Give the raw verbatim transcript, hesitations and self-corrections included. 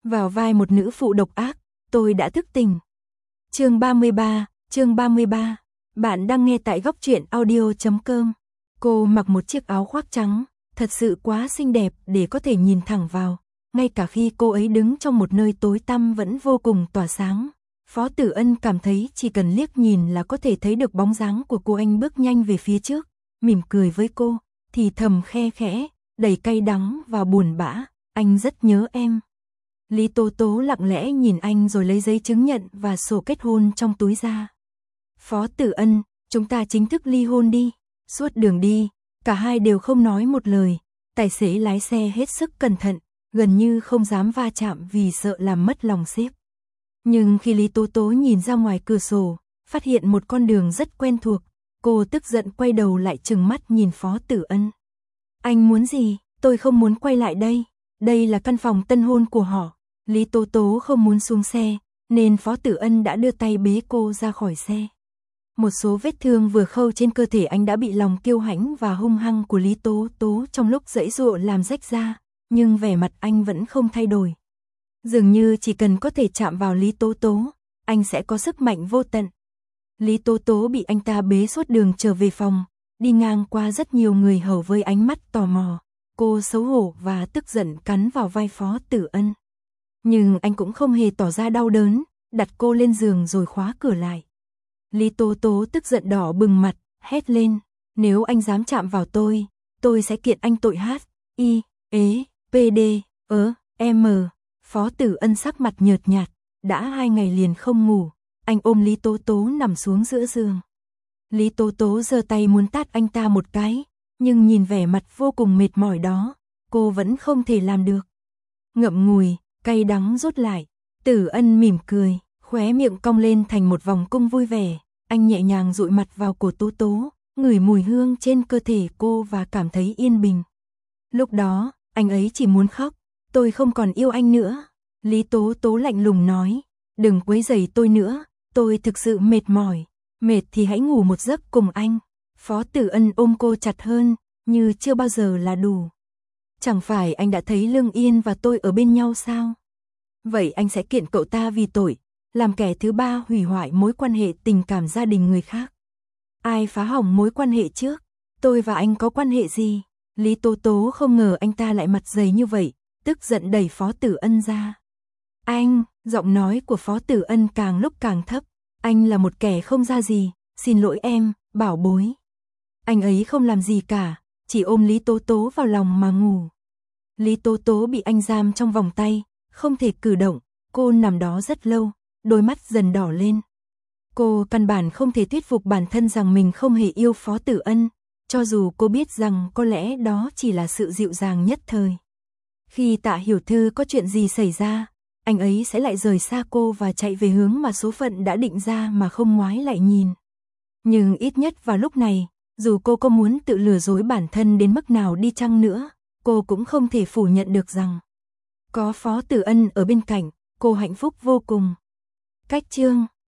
Vào vai một nữ phụ độc ác, tôi đã thức tỉnh. Chương ba mươi ba, chương ba mươi ba. Bạn đang nghe tại góc truyện audio chấm com. Cô mặc một chiếc áo khoác trắng, thật sự quá xinh đẹp để có thể nhìn thẳng vào, ngay cả khi cô ấy đứng trong một nơi tối tăm vẫn vô cùng tỏa sáng. Phó Tử Ân cảm thấy chỉ cần liếc nhìn là có thể thấy được bóng dáng của cô. Anh bước nhanh về phía trước, mỉm cười với cô, thì thầm khe khẽ, đầy cay đắng và buồn bã, anh rất nhớ em. Lý Tố Tố lặng lẽ nhìn anh rồi lấy giấy chứng nhận và sổ kết hôn trong túi ra. Phó Tử Ân, chúng ta chính thức ly hôn đi. Suốt đường đi, cả hai đều không nói một lời, tài xế lái xe hết sức cẩn thận, gần như không dám va chạm vì sợ làm mất lòng sếp. Nhưng khi Lý Tố Tố nhìn ra ngoài cửa sổ, phát hiện một con đường rất quen thuộc, cô tức giận quay đầu lại trừng mắt nhìn Phó Tử Ân. Anh muốn gì? Tôi không muốn quay lại đây. Đây là căn phòng tân hôn của họ. Lý Tố Tố không muốn xuống xe, nên Phó Tử Ân đã đưa tay bế cô ra khỏi xe. Một số vết thương vừa khâu trên cơ thể anh đã bị lòng kiêu hãnh và hung hăng của Lý Tố Tố trong lúc giãy giụa làm rách ra, nhưng vẻ mặt anh vẫn không thay đổi. Dường như chỉ cần có thể chạm vào Lý Tố Tố, anh sẽ có sức mạnh vô tận. Lý Tố Tố bị anh ta bế suốt đường trở về phòng, đi ngang qua rất nhiều người hầu với ánh mắt tò mò. Cô xấu hổ và tức giận cắn vào vai Phó Tử Ân. Nhưng anh cũng không hề tỏ ra đau đớn, đặt cô lên giường rồi khóa cửa lại. Lý Tố Tố tức giận đỏ bừng mặt, hét lên, nếu anh dám chạm vào tôi, tôi sẽ kiện anh tội H, I, ế, pê đê, ớ, M. Phó Tử Ân sắc mặt nhợt nhạt, đã hai ngày liền không ngủ, anh ôm Lý Tố Tố nằm xuống giữa giường. Lý Tố Tố giơ tay muốn tát anh ta một cái, nhưng nhìn vẻ mặt vô cùng mệt mỏi đó, cô vẫn không thể làm được. Ngậm ngùi, cay đắng rút lại, Tử Ân mỉm cười, khóe miệng cong lên thành một vòng cung vui vẻ, anh nhẹ nhàng dụi mặt vào cổ Tố Tố, ngửi mùi hương trên cơ thể cô và cảm thấy yên bình. Lúc đó, anh ấy chỉ muốn khóc, tôi không còn yêu anh nữa. Lý Tố Tố lạnh lùng nói, đừng quấy rầy tôi nữa, tôi thực sự mệt mỏi, mệt thì hãy ngủ một giấc cùng anh. Phó Tử Ân ôm cô chặt hơn, như chưa bao giờ là đủ. Chẳng phải anh đã thấy Lương Yên và tôi ở bên nhau sao? Vậy anh sẽ kiện cậu ta vì tội làm kẻ thứ ba hủy hoại mối quan hệ tình cảm gia đình người khác. Ai phá hỏng mối quan hệ trước? Tôi và anh có quan hệ gì? Lý Tố Tố không ngờ anh ta lại mặt dày như vậy, tức giận đẩy Phó Tử Ân ra. Anh, giọng nói của Phó Tử Ân càng lúc càng thấp, anh là một kẻ không ra gì, xin lỗi em, bảo bối. Anh ấy không làm gì cả, chỉ ôm Lý Tố Tố vào lòng mà ngủ. Lý Tố Tố bị anh giam trong vòng tay, không thể cử động, cô nằm đó rất lâu, đôi mắt dần đỏ lên. Cô căn bản không thể thuyết phục bản thân rằng mình không hề yêu Phó Tử Ân, cho dù cô biết rằng có lẽ đó chỉ là sự dịu dàng nhất thời. Khi Tạ Hiểu Thư có chuyện gì xảy ra, anh ấy sẽ lại rời xa cô và chạy về hướng mà số phận đã định ra mà không ngoái lại nhìn. Nhưng ít nhất vào lúc này, dù cô có muốn tự lừa dối bản thân đến mức nào đi chăng nữa, cô cũng không thể phủ nhận được rằng có Phó Tử Ân ở bên cạnh, cô hạnh phúc vô cùng. Cách chương